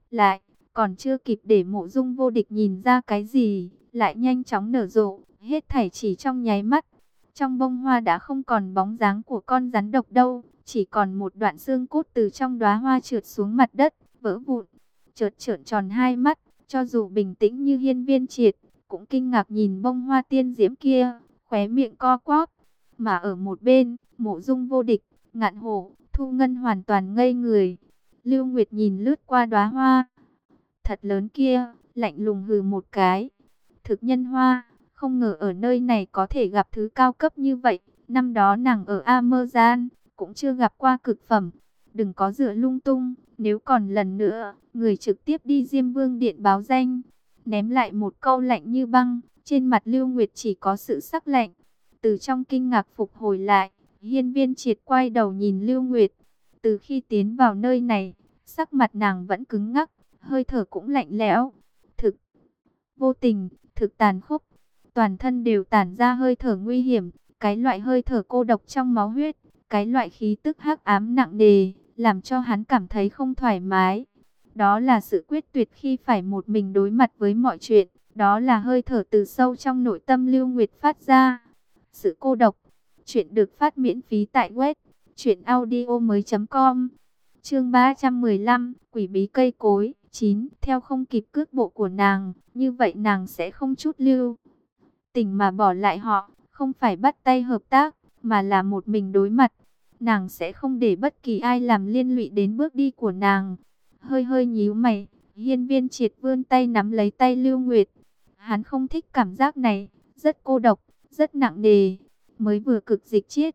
lại, còn chưa kịp để Mộ Dung Vô Địch nhìn ra cái gì, lại nhanh chóng nở rộ, hết thảy chỉ trong nháy mắt. Trong bông hoa đã không còn bóng dáng của con rắn độc đâu, chỉ còn một đoạn xương cốt từ trong đóa hoa trượt xuống mặt đất, vỡ vụn. Chợt trợn tròn hai mắt, cho dù bình tĩnh như Hiên Viên Triệt, cũng kinh ngạc nhìn bông hoa tiên diễm kia, khóe miệng co quắp. Mà ở một bên, Mộ Dung Vô Địch, Ngạn Hổ, Thu Ngân hoàn toàn ngây người. Lưu Nguyệt nhìn lướt qua đóa hoa thật lớn kia, lạnh lùng hừ một cái. Thực nhân hoa, không ngờ ở nơi này có thể gặp thứ cao cấp như vậy. Năm đó nàng ở Amazan cũng chưa gặp qua cực phẩm. Đừng có dựa lung tung, nếu còn lần nữa, người trực tiếp đi Diêm Vương Điện báo danh. Ném lại một câu lạnh như băng, trên mặt Lưu Nguyệt chỉ có sự sắc lạnh. Từ trong kinh ngạc phục hồi lại, Hiên Viên Triệt quay đầu nhìn Lưu Nguyệt. Từ khi tiến vào nơi này, sắc mặt nàng vẫn cứng ngắc, hơi thở cũng lạnh lẽo. Thực vô tình, thực tàn khốc, toàn thân đều tản ra hơi thở nguy hiểm, cái loại hơi thở cô độc trong máu huyết, cái loại khí tức hắc ám nặng nề, làm cho hắn cảm thấy không thoải mái. Đó là sự quyết tuyệt khi phải một mình đối mặt với mọi chuyện, đó là hơi thở từ sâu trong nội tâm Lưu Nguyệt phát ra. Sự cô độc. Chuyện được phát miễn phí tại web truyệnaudiomoi.com. Chương 315, Quỷ bí cây cối 9. Theo không kịp cước bộ của nàng, như vậy nàng sẽ không chút lưu tình mà bỏ lại họ, không phải bắt tay hợp tác, mà là một mình đối mặt. Nàng sẽ không để bất kỳ ai làm liên lụy đến bước đi của nàng. Hơi hơi nhíu mày, Hiên Viên Triệt vươn tay nắm lấy tay Lưu Nguyệt. Hắn không thích cảm giác này, rất cô độc, rất nặng nề, mới vừa cực dịch chiết.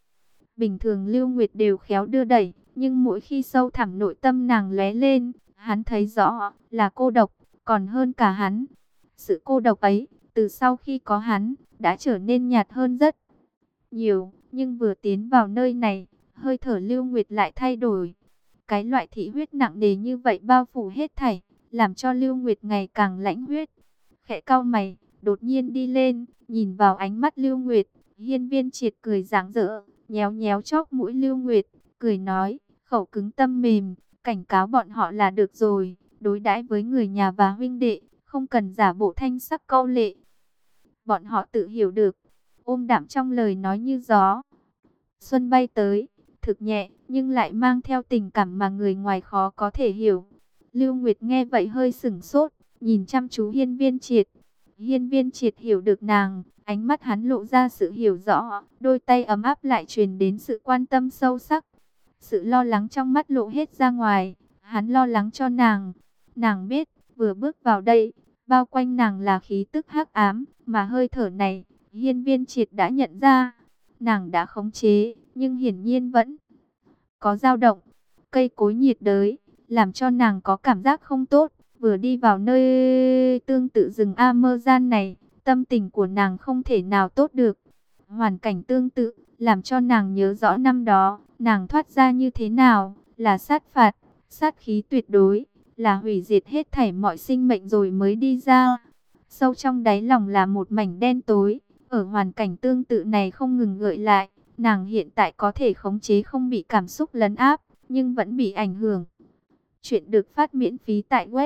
Bình thường Lưu Nguyệt đều khéo đưa đẩy, nhưng mỗi khi sâu thẳm nội tâm nàng lóe lên, hắn thấy rõ là cô độc, còn hơn cả hắn. Sự cô độc ấy, từ sau khi có hắn, đã trở nên nhạt hơn rất nhiều, nhưng vừa tiến vào nơi này, hơi thở Lưu Nguyệt lại thay đổi. Cái loại thị huyết nặng nề như vậy bao phủ hết thảy, làm cho Lưu Nguyệt ngày càng lãnh huyết. Khẽ cau mày, đột nhiên đi lên, nhìn vào ánh mắt Lưu Nguyệt, Hiên Viên Triệt cười rạng rỡ, nhéo nhéo chóp mũi Lưu Nguyệt, cười nói, khẩu cứng tâm mềm, cảnh cáo bọn họ là được rồi, đối đãi với người nhà và huynh đệ, không cần giả bộ thanh sắc câu lệ. Bọn họ tự hiểu được, ôm đạm trong lời nói như gió. Xuân bay tới, thực nhẹ, nhưng lại mang theo tình cảm mà người ngoài khó có thể hiểu. Lưu Nguyệt nghe vậy hơi sửng sốt, nhìn chăm chú Hiên Viên Triệt. Hiên Viên Triệt hiểu được nàng, ánh mắt hắn lộ ra sự hiểu rõ, đôi tay ấm áp lại truyền đến sự quan tâm sâu sắc. Sự lo lắng trong mắt lộ hết ra ngoài, hắn lo lắng cho nàng. Nàng biết, vừa bước vào đây, bao quanh nàng là khí tức hắc ám, mà hơi thở này, Hiên Viên Triệt đã nhận ra. Nàng đã khống chế, nhưng hiển nhiên vẫn có dao động. Cây cối nhiệt đới, làm cho nàng có cảm giác không tốt. Vừa đi vào nơi tương tự rừng Amazon này, tâm tình của nàng không thể nào tốt được. Hoàn cảnh tương tự, làm cho nàng nhớ rõ năm đó, nàng thoát ra như thế nào, là sát phạt, sát khí tuyệt đối, là hủy diệt hết thảy mọi sinh mệnh rồi mới đi ra. Sâu trong đáy lòng là một mảnh đen tối, ở hoàn cảnh tương tự này không ngừng gợi lại, nàng hiện tại có thể khống chế không bị cảm xúc lấn áp, nhưng vẫn bị ảnh hưởng. Chuyện được phát miễn phí tại web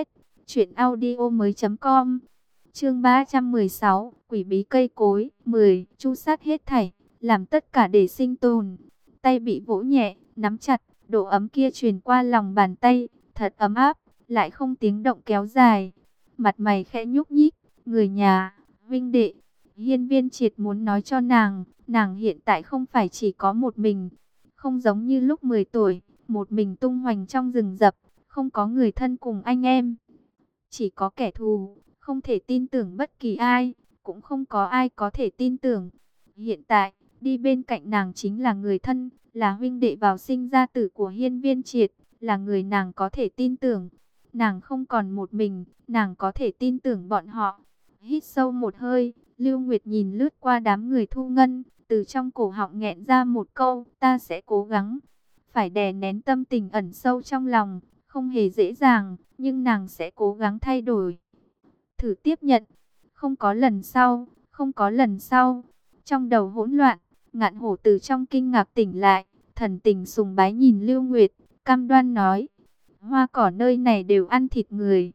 truyệnaudiomoi.com. Chương 316, Quỷ bí cây cối 10. Chu sát hết thảy, làm tất cả để sinh tồn. Tay bị vỗ nhẹ, nắm chặt, độ ấm kia truyền qua lòng bàn tay, thật ấm áp, lại không tiếng động kéo dài. Mặt mày khẽ nhúc nhích, người nhà, huynh đệ. Hiên Viên Triệt muốn nói cho nàng hiện tại không phải chỉ có một mình, không giống như lúc 10 tuổi, một mình tung hoành trong rừng rậm, không có người thân cùng anh em, chỉ có kẻ thù, không thể tin tưởng bất kỳ ai, cũng không có ai có thể tin tưởng. Hiện tại, đi bên cạnh nàng chính là người thân, là huynh đệ vào sinh ra tử của Hiên Viên Triệt, là người nàng có thể tin tưởng. Nàng không còn một mình, nàng có thể tin tưởng bọn họ. Hít sâu một hơi, Lưu Nguyệt nhìn lướt qua đám người Thu Ngân, từ trong cổ họng nghẹn ra một câu, ta sẽ cố gắng. Phải đè nén tâm tình ẩn sâu trong lòng, không hề dễ dàng, nhưng nàng sẽ cố gắng thay đổi. Thử tiếp nhận, không có lần sau, không có lần sau. Trong đầu hỗn loạn, Ngạn Hổ từ trong kinh ngạc tỉnh lại, thần tình sùng bái nhìn Lưu Nguyệt, cam đoan nói. Hoa cỏ nơi này đều ăn thịt người.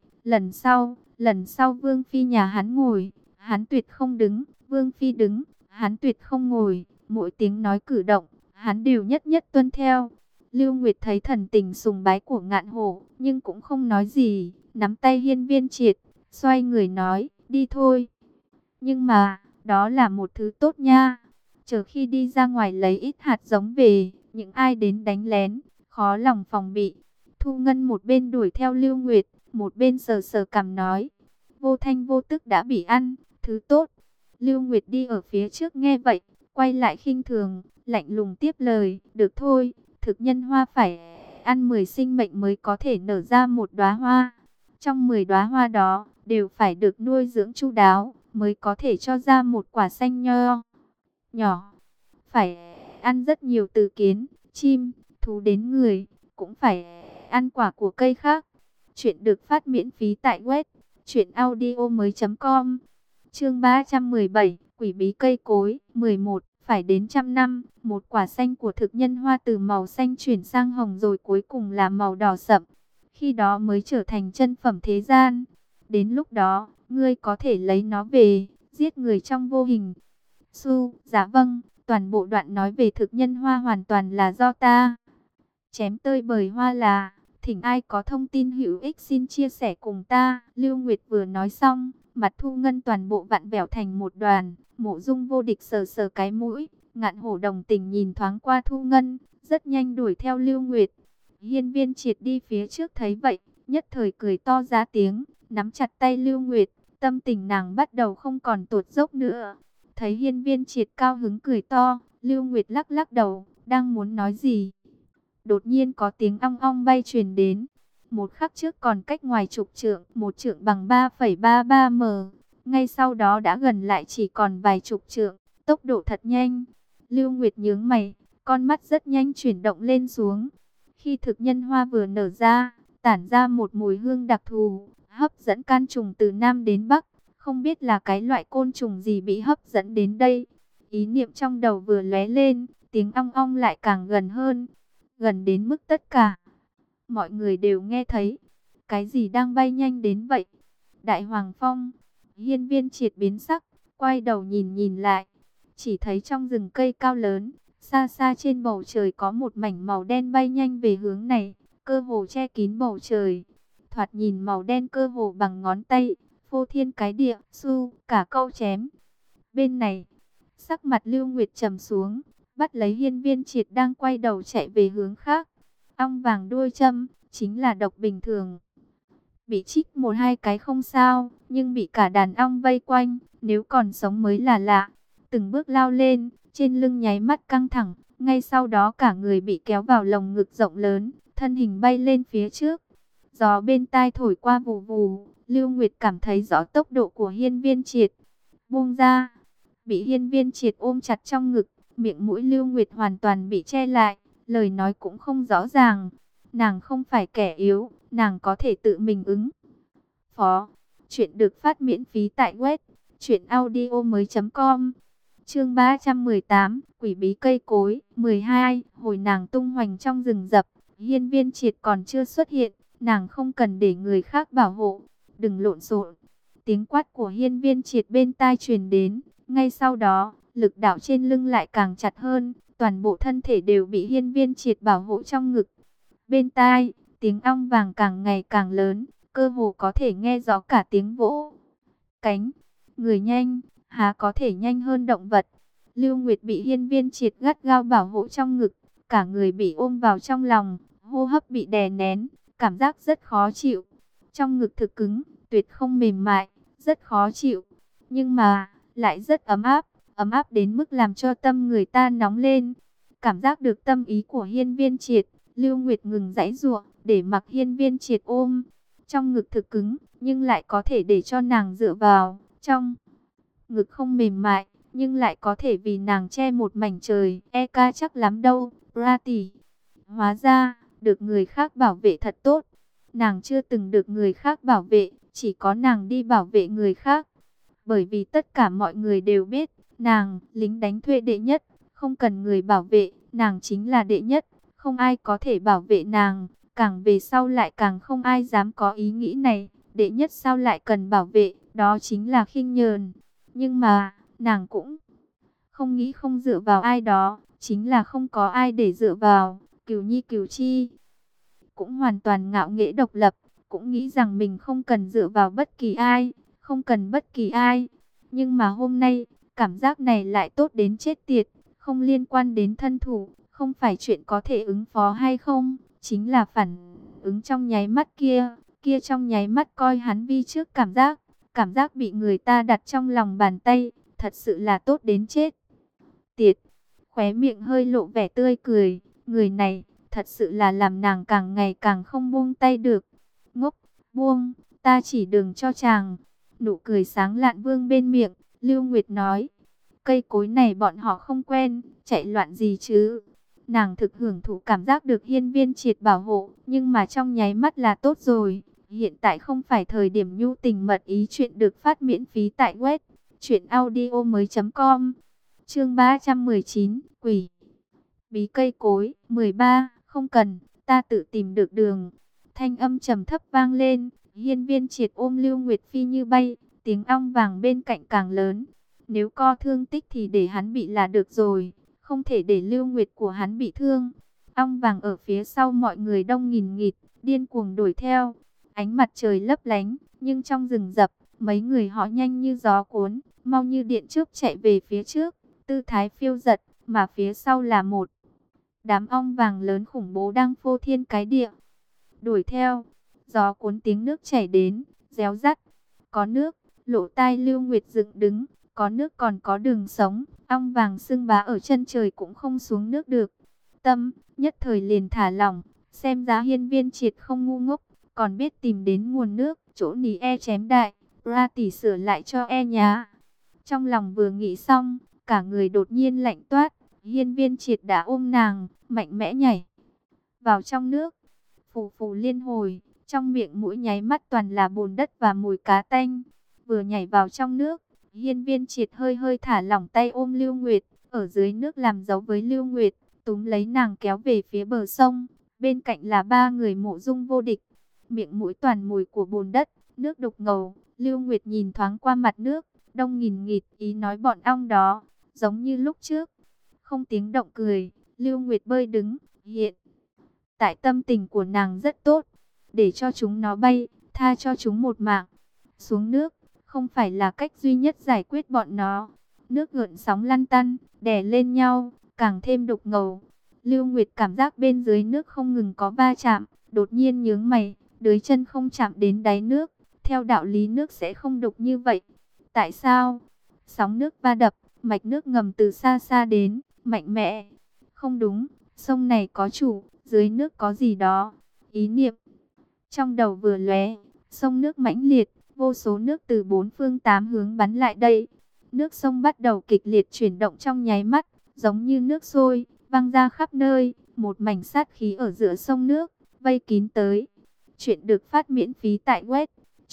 Lần sau Vương Phi nhà hắn ngồi, hắn tuyệt không đứng. Vương Phi đứng, hắn tuyệt không ngồi. Mỗi tiếng nói cử động, hắn đều nhất nhất tuân theo. Lưu Nguyệt thấy thần tình sùng bái của Ngạn Hổ, nhưng cũng không nói gì, nắm tay Hiên Viên Triệt, xoay người nói, đi thôi. Nhưng mà, đó là một thứ tốt nha. Chờ khi đi ra ngoài lấy ít hạt giống về, những ai đến đánh lén, khó lòng phòng bị. Thu Ngân một bên đuổi theo Lưu Nguyệt, một bên sờ sờ cằm nói, vô thanh vô tức đã bị ăn, thứ tốt. Lưu Nguyệt đi ở phía trước nghe vậy, quay lại khinh thường, lạnh lùng tiếp lời, được thôi, thực nhân hoa phải ăn 10 sinh mệnh mới có thể nở ra một đóa hoa. Trong 10 đóa hoa đó, đều phải được nuôi dưỡng chu đáo, mới có thể cho ra một quả xanh nho nhỏ. Phải ăn rất nhiều từ kiến, chim, thú đến người, cũng phải ăn quả của cây khác. Chuyện được phát miễn phí tại web truyệnaudiomoi.com. Chương 317, Quỷ bí cây cối, 11, phải đến trăm năm, một quả xanh của thực nhân hoa từ màu xanh chuyển sang hồng rồi cuối cùng là màu đỏ sậm. Khi đó mới trở thành chân phẩm thế gian. Đến lúc đó, ngươi có thể lấy nó về, giết người trong vô hình. Dạ vâng, toàn bộ đoạn nói về thực nhân hoa hoàn toàn là do ta chém tơi bời hoa là. Thỉnh ai có thông tin hữu ích xin chia sẻ cùng ta. Lưu Nguyệt vừa nói xong, mặt Thu Ngân toàn bộ vặn vẹo thành một đoàn. Mộ Dung Vô Địch sờ sờ cái mũi, Ngạn Hổ đồng tình nhìn thoáng qua Thu Ngân, rất nhanh đuổi theo Lưu Nguyệt. Hiên Viên Triệt đi phía trước thấy vậy, nhất thời cười to ra tiếng, nắm chặt tay Lưu Nguyệt, tâm tình nàng bắt đầu không còn tụt dốc nữa. Thấy Hiên Viên Triệt cao hứng cười to, Lưu Nguyệt lắc lắc đầu, đang muốn nói gì. Đột nhiên có tiếng ong ong bay truyền đến. Một khắc trước còn cách ngoài chục trượng, một trượng bằng 3,33 m. Ngay sau đó đã gần lại chỉ còn vài chục trượng, tốc độ thật nhanh. Lưu Nguyệt nhướng mày, con mắt rất nhanh chuyển động lên xuống. Khi thực nhân hoa vừa nở ra, tản ra một mùi hương đặc thù, hấp dẫn can trùng từ Nam đến Bắc. Không biết là cái loại côn trùng gì bị hấp dẫn đến đây. Ý niệm trong đầu vừa lóe lên, tiếng ong ong lại càng gần hơn. Gần đến mức tất cả mọi người đều nghe thấy. Cái gì đang bay nhanh đến vậy? Đại Hoàng Phong. Hiên Viên Triệt biến sắc, quay đầu nhìn lại. Chỉ thấy trong rừng cây cao lớn, xa xa trên bầu trời có một mảnh màu đen bay nhanh về hướng này, cơ hồ che kín bầu trời. Thoạt nhìn màu đen cơ hồ bằng ngón tay, phô thiên cái địa, cả câu chém. Bên này, sắc mặt Lưu Nguyệt trầm xuống, bắt lấy Hiên Viên Triệt đang quay đầu chạy về hướng khác. Ong vàng đuôi châm, chính là độc bình thường. Bị chích một hai cái không sao, nhưng bị cả đàn ong vây quanh, nếu còn sống mới là lạ. Từng bước lao lên, trên lưng nháy mắt căng thẳng, ngay sau đó cả người bị kéo vào lồng ngực rộng lớn, thân hình bay lên phía trước. Gió bên tai thổi qua vù vù, Lưu Nguyệt cảm thấy rõ tốc độ của Hiên Viên Triệt. Buông ra, bị Hiên Viên Triệt ôm chặt trong ngực, miệng mũi Lưu Nguyệt hoàn toàn bị che lại, lời nói cũng không rõ ràng. Nàng không phải kẻ yếu, nàng có thể tự mình ứng phó. Chuyện được phát miễn phí tại web truyệnaudiomoi.com. Chương 318, Quỷ bí cây cối, 12, hồi nàng tung hoành trong rừng rậm, Hiên Viên Triệt còn chưa xuất hiện, nàng không cần để người khác bảo hộ, đừng lộn xộn. Tiếng quát của Hiên Viên Triệt bên tai truyền đến, ngay sau đó, lực đạo trên lưng lại càng chặt hơn, toàn bộ thân thể đều bị Hiên Viên Triệt bảo hộ trong ngực. Bên tai, tiếng ong vàng càng ngày càng lớn, cơ hồ có thể nghe rõ cả tiếng vỗ cánh. Người nhanh, há có thể nhanh hơn động vật. Lưu Nguyệt bị Hiên Viên Triệt gắt gao bảo hộ trong ngực, cả người bị ôm vào trong lòng, hô hấp bị đè nén, cảm giác rất khó chịu. Trong ngực thực cứng, tuyệt không mềm mại, rất khó chịu, nhưng mà lại rất ấm áp đến mức làm cho tâm người ta nóng lên. Cảm giác được tâm ý của Hiên Viên Triệt, Lưu Nguyệt ngừng giãy giụa, để mặc Hiên Viên Triệt ôm. Trong ngực thực cứng, nhưng lại có thể để cho nàng dựa vào. Trong ngực không mềm mại, nhưng lại có thể vì nàng che một mảnh trời. Ca chắc lắm đâu, Ra tỷ. Hóa ra, được người khác bảo vệ thật tốt. Nàng chưa từng được người khác bảo vệ, chỉ có nàng đi bảo vệ người khác. Bởi vì tất cả mọi người đều biết, nàng, lính đánh thuê đệ nhất, không cần người bảo vệ, nàng chính là đệ nhất, không ai có thể bảo vệ nàng. Càng về sau lại càng không ai dám có ý nghĩ này. Đệ nhất sao lại cần bảo vệ, đó chính là khinh nhờn. Nhưng mà, nàng cũng không nghĩ không dựa vào ai đó, chính là không có ai để dựa vào. Cửu Nhi Cửu Chi cũng hoàn toàn ngạo nghễ độc lập, cũng nghĩ rằng mình không cần dựa vào bất kỳ ai, không cần bất kỳ ai. Nhưng mà hôm nay, cảm giác này lại tốt đến chết tiệt, không liên quan đến thân thủ, không phải chuyện có thể ứng phó hay không, chính là phản ứng trong nháy mắt kia, kia trong nháy mắt coi hắn vi trước cảm giác bị người ta đặt trong lòng bàn tay, thật sự là tốt đến chết tiệt. Khóe miệng hơi lộ vẻ tươi cười, người này thật sự là làm nàng càng ngày càng không buông tay được. Ngốc, buông, ta chỉ đừng cho chàng. Nụ cười sáng lạn vương bên miệng, Lưu Nguyệt nói. Cây cối này bọn họ không quen, chạy loạn gì chứ. Nàng thực hưởng thụ cảm giác được hiên viên triệt bảo hộ, nhưng mà trong nháy mắt là tốt rồi. Hiện tại không phải thời điểm nhu tình mật ý, chuyện được phát miễn phí tại web truyệnaudiomoi.com. Chương 319, quỷ bí cây cối. 13, không cần, ta tự tìm được đường. Thanh âm trầm thấp vang lên, hiên viên triệt ôm Lưu Nguyệt phi như bay, tiếng ong vàng bên cạnh càng lớn. Nếu co thương tích thì để hắn bị là được rồi, không thể để Lưu Nguyệt của hắn bị thương. Ong vàng ở phía sau mọi người đông nghìn nghịt, điên cuồng đuổi theo. Ánh mặt trời lấp lánh, nhưng trong rừng rậm, mấy người họ nhanh như gió cuốn, mau như điện chớp chạy về phía trước, tư thái phiêu dật, mà phía sau là một đám ong vàng lớn khủng bố đang phô thiên cái địa. Đuổi theo, gió cuốn tiếng nước chảy đến, réo rắt. Có nước, lỗ tai Lưu Nguyệt dựng đứng, có nước còn có đường sống. Ong vàng sưng bá ở chân trời cũng không xuống nước được. Tâm, nhất thời liền thả lỏng, xem giá hiên viên triệt không ngu ngốc, còn biết tìm đến nguồn nước, chỗ ní e chém đại, ra tỉ sửa lại cho e nhá. Trong lòng vừa nghĩ xong, cả người đột nhiên lạnh toát. Hiên viên triệt đã ôm nàng, mạnh mẽ nhảy vào trong nước. Phù phù liên hồi, trong miệng mũi nháy mắt toàn là bùn đất và mùi cá tanh. Vừa nhảy vào trong nước, hiên viên triệt hơi hơi thả lỏng tay ôm Lưu Nguyệt, ở dưới nước làm dấu với Lưu Nguyệt, túm lấy nàng kéo về phía bờ sông. Bên cạnh là ba người Mộ Dung vô địch, miệng mũi toàn mùi của bùn đất, nước đục ngầu. Lưu Nguyệt nhìn thoáng qua mặt nước, đông nghìn nghịt, ý nói bọn ong đó, giống như lúc trước. Không tiếng động cười, Lưu Nguyệt bơi đứng, hiện tại tâm tình của nàng rất tốt, để cho chúng nó bay, tha cho chúng một mạng. Xuống nước, không phải là cách duy nhất giải quyết bọn nó. Nước gợn sóng lăn tăn, đè lên nhau, càng thêm đục ngầu. Lưu Nguyệt cảm giác bên dưới nước không ngừng có va chạm, đột nhiên nhướng mày, dưới chân không chạm đến đáy nước. Theo đạo lý nước sẽ không đục như vậy. Tại sao? Sóng nước va đập, mạch nước ngầm từ xa xa đến, mạnh mẽ. Không đúng, sông này có chủ, dưới nước có gì đó. Ý niệm trong đầu vừa lóe, sông nước mãnh liệt, vô số nước từ bốn phương tám hướng bắn lại đây. Nước sông bắt đầu kịch liệt chuyển động trong nháy mắt, giống như nước sôi, văng ra khắp nơi. Một mảnh sát khí ở giữa sông nước, vây kín tới. Chuyện được phát miễn phí tại web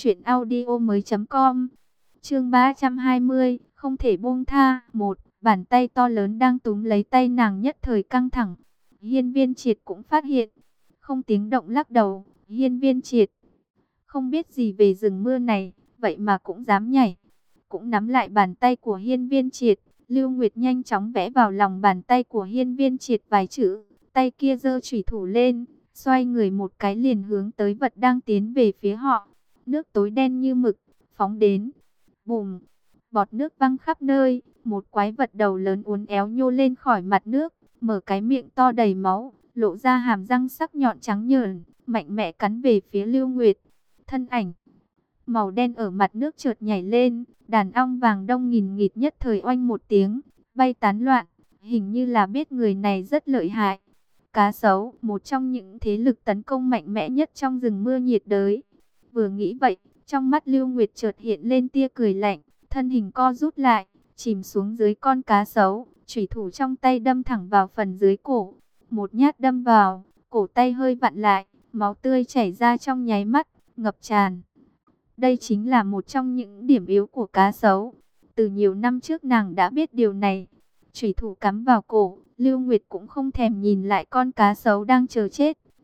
truyệnaudiomoi.com. Chương 320, không thể buông tha. Một bàn tay to lớn đang túm lấy tay nàng nhất thời căng thẳng. Hiên viên triệt cũng phát hiện, không tiếng động lắc đầu. Hiên viên triệt không biết gì về rừng mưa này, vậy mà cũng dám nhảy. Cũng nắm lại bàn tay của hiên viên triệt. Lưu Nguyệt nhanh chóng vẽ vào lòng bàn tay của hiên viên triệt vài chữ. Tay kia giơ chủy thủ lên, xoay người một cái liền hướng tới vật đang tiến về phía họ. Nước tối đen như mực, phóng đến. Bùm, bọt nước văng khắp nơi. Một quái vật đầu lớn uốn éo nhô lên khỏi mặt nước, mở cái miệng to đầy máu, lộ ra hàm răng sắc nhọn trắng nhờn, mạnh mẽ cắn về phía Lưu Nguyệt. Thân ảnh màu đen ở mặt nước chợt nhảy lên, đàn ong vàng đông nghìn nghịt nhất thời oanh một tiếng, bay tán loạn, hình như là biết người này rất lợi hại. Cá sấu, một trong những thế lực tấn công mạnh mẽ nhất trong rừng mưa nhiệt đới. Vừa nghĩ vậy, trong mắt Lưu Nguyệt chợt hiện lên tia cười lạnh, thân hình co rút lại, chìm xuống dưới con cá sấu, chủy thủ trong tay đâm thẳng vào phần dưới cổ. Một nhát đâm vào, cổ tay hơi vặn lại, máu tươi chảy ra trong nháy mắt, ngập tràn. Đây chính là một trong những điểm yếu của cá sấu. Từ nhiều năm trước nàng đã biết điều này. Chủy thủ cắm vào cổ, Lưu Nguyệt cũng không thèm nhìn lại con cá sấu đang chờ chết,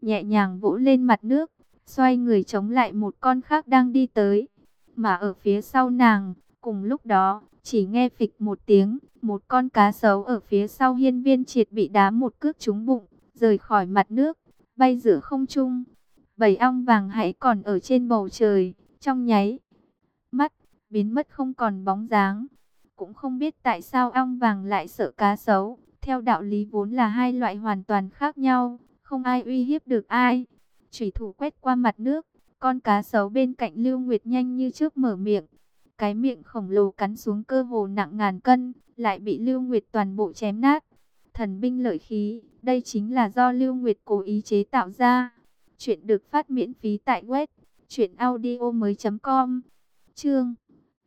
nhẹ nhàng vỗ lên mặt nước, xoay người chống lại một con khác đang đi tới. Mà ở phía sau nàng, cùng lúc đó, chỉ nghe phịch một tiếng, một con cá sấu ở phía sau Hiên Viên Triệt bị đá một cước trúng bụng, rời khỏi mặt nước, bay giữa không trung. Bầy ong vàng hãy còn ở trên bầu trời, trong nháy mắt, biến mất không còn bóng dáng. Cũng không biết tại sao ong vàng lại sợ cá sấu, theo đạo lý vốn là hai loại hoàn toàn khác nhau, không ai uy hiếp được ai. Chủy thủ quét qua mặt nước, con cá sấu bên cạnh Lưu Nguyệt nhanh như chớp mở miệng. Cái miệng khổng lồ cắn xuống cơ hồ nặng ngàn cân, lại bị Lưu Nguyệt toàn bộ chém nát. Thần binh lợi khí, đây chính là do Lưu Nguyệt cố ý chế tạo ra. Chuyện được phát miễn phí tại web truyệnaudiomoi.com. Chương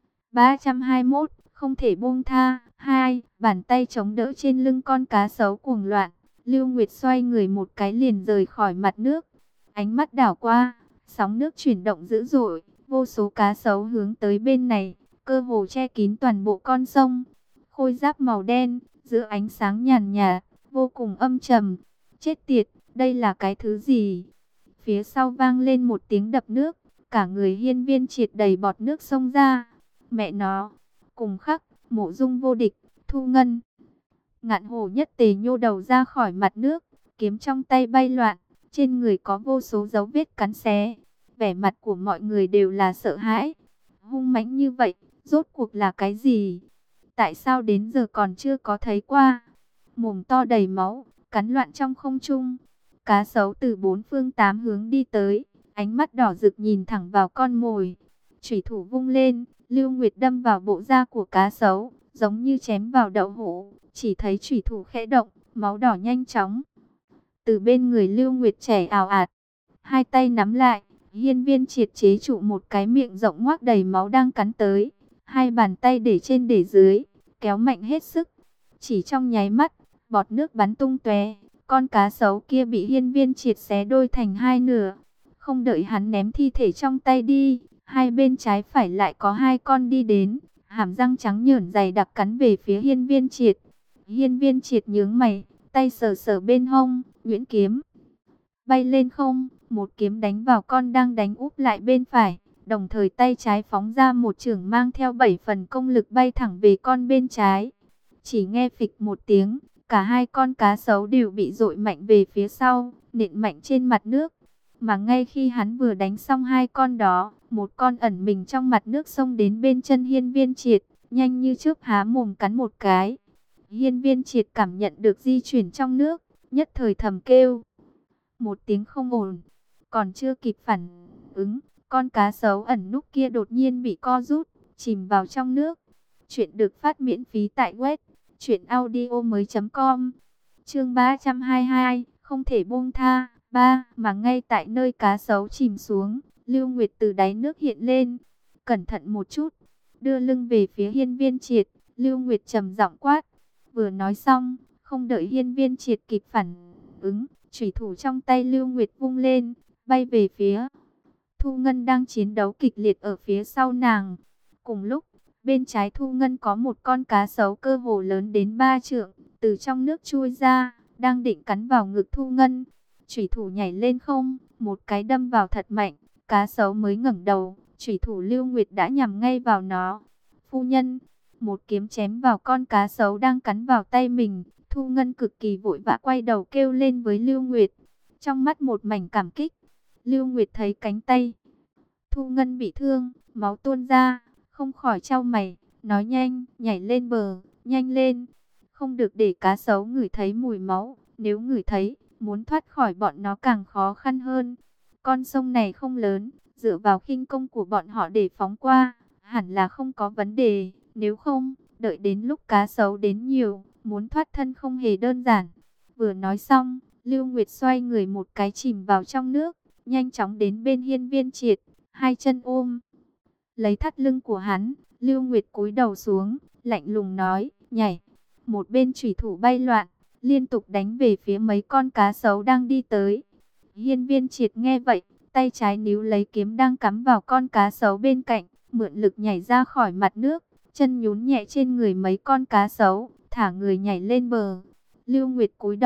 321, không thể buông tha. 2, bàn tay chống đỡ trên lưng con cá sấu cuồng loạn. Lưu Nguyệt xoay người một cái liền rời khỏi mặt nước. Ánh mắt đảo qua, sóng nước chuyển động dữ dội, vô số cá sấu hướng tới bên này, cơ hồ che kín toàn bộ con sông. Khôi giáp màu đen, giữa ánh sáng nhàn nhạt, vô cùng âm trầm. Chết tiệt, đây là cái thứ gì? Phía sau vang lên một tiếng đập nước, cả người Hiên Viên Triệt đầy bọt nước xông ra. Mẹ nó, cùng khắc, Mộ Dung vô địch, Thu Ngân. Ngạn Hổ Nhất Tề nhô đầu ra khỏi mặt nước, kiếm trong tay bay loạn, trên người có vô số dấu vết cắn xé. Vẻ mặt của mọi người đều là sợ hãi. Hung mãnh như vậy, rốt cuộc là cái gì? Tại sao đến giờ còn chưa có thấy qua? Mồm to đầy máu, cắn loạn trong không trung. Cá sấu từ bốn phương tám hướng đi tới, ánh mắt đỏ rực nhìn thẳng vào con mồi. Chủy thủ vung lên, Lưu Nguyệt đâm vào bộ da của cá sấu, giống như chém vào đậu hũ. Chỉ thấy chủy thủ khẽ động, máu đỏ nhanh chóng từ bên người Lưu Nguyệt chảy ào ạt. Hai tay nắm lại, Hiên Viên Triệt chế trụ một cái miệng rộng ngoác đầy máu đang cắn tới. Hai bàn tay để trên để dưới, kéo mạnh hết sức. Chỉ trong nháy mắt, bọt nước bắn tung tóe. Con cá sấu kia bị Hiên Viên Triệt xé đôi thành hai nửa. Không đợi hắn ném thi thể trong tay đi, hai bên trái phải lại có hai con đi đến, hàm răng trắng nhởn dày đặc cắn về phía Hiên Viên Triệt. Hiên Viên Triệt nhướng mày, tay sờ sờ bên hông, nhuyễn kiếm bay lên không, một kiếm đánh vào con đang đánh úp lại bên phải, đồng thời tay trái phóng ra một chưởng mang theo 7 phần công lực bay thẳng về con bên trái. Chỉ nghe phịch một tiếng, cả hai con cá sấu đều bị dội mạnh về phía sau, nện mạnh trên mặt nước. Mà ngay khi hắn vừa đánh xong hai con đó, một con ẩn mình trong mặt nước xông đến bên chân Hiên Viên Triệt, nhanh như chớp há mồm cắn một cái. Hiên Viên Triệt cảm nhận được di chuyển trong nước, nhất thời thầm kêu một tiếng không ổn. Còn chưa kịp phản ứng, con cá sấu ẩn núp kia đột nhiên bị co rút, chìm vào trong nước. Chuyện được phát miễn phí tại web truyệnaudiomoi.com. Chương 322, không thể buông tha. 3, mà ngay tại nơi cá sấu chìm xuống, Lưu Nguyệt từ đáy nước hiện lên. Cẩn thận một chút, đưa lưng về phía Hiên Viên Triệt, Lưu Nguyệt trầm giọng quát. Vừa nói xong, không đợi Hiên Viên Triệt kịp phản ứng, chủy thủ trong tay Lưu Nguyệt vung lên, bay về phía Thu Ngân đang chiến đấu kịch liệt ở phía sau nàng. Cùng lúc, bên trái Thu Ngân có một con cá sấu cơ hồ lớn đến 3 trượng, từ trong nước chui ra, đang định cắn vào ngực Thu Ngân. Chủy thủ nhảy lên không, một cái đâm vào thật mạnh, cá sấu mới ngẩng đầu, chủy thủ Lưu Nguyệt đã nhắm ngay vào nó. Phu nhân, một kiếm chém vào con cá sấu đang cắn vào tay mình. Thu Ngân cực kỳ vội vã quay đầu kêu lên với Lưu Nguyệt, trong mắt một mảnh cảm kích. Lưu Nguyệt thấy cánh tay Thu Ngân bị thương, máu tuôn ra, không khỏi chau mày, nói nhanh, nhảy lên bờ, nhanh lên, không được để cá sấu ngửi thấy mùi máu, nếu ngửi thấy, muốn thoát khỏi bọn nó càng khó khăn hơn. Con sông này không lớn, dựa vào khinh công của bọn họ để phóng qua, hẳn là không có vấn đề, nếu không, đợi đến lúc cá sấu đến nhiều, muốn thoát thân không hề đơn giản. Vừa nói xong, Lưu Nguyệt xoay người một cái chìm vào trong nước, nhanh chóng đến bên Hiên Viên Triệt, hai chân ôm lấy thắt lưng của hắn. Lưu Nguyệt cúi đầu xuống, lạnh lùng nói, nhảy. Một bên chủy thủ bay loạn, liên tục đánh về phía mấy con cá sấu đang đi tới. Hiên Viên Triệt nghe vậy, tay trái níu lấy kiếm đang cắm vào con cá sấu bên cạnh, mượn lực nhảy ra khỏi mặt nước, chân nhún nhẹ trên người mấy con cá sấu, thả người nhảy lên bờ. Lưu Nguyệt cúi đầu,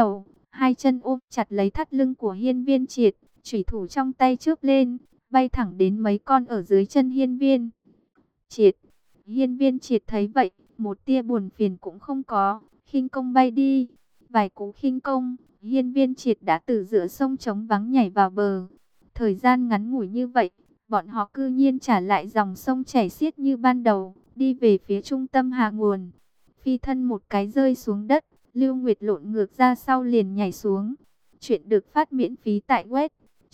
hai chân ôm chặt lấy thắt lưng của Hiên Viên Triệt, chủy thủ trong tay chớp lên, bay thẳng đến mấy con ở dưới chân Hiên Viên Triệt. Hiên Viên Triệt thấy vậy, một tia buồn phiền cũng không có, khinh công bay đi. Vài cú khinh công, Hiên Viên Triệt đã từ giữa sông trống vắng nhảy vào bờ. Thời gian ngắn ngủi như vậy, bọn họ cư nhiên trả lại dòng sông chảy xiết như ban đầu, đi về phía trung tâm hạ nguồn. Phi thân một cái rơi xuống đất, Lưu Nguyệt lộn ngược ra sau liền nhảy xuống. Chuyện được phát miễn phí tại web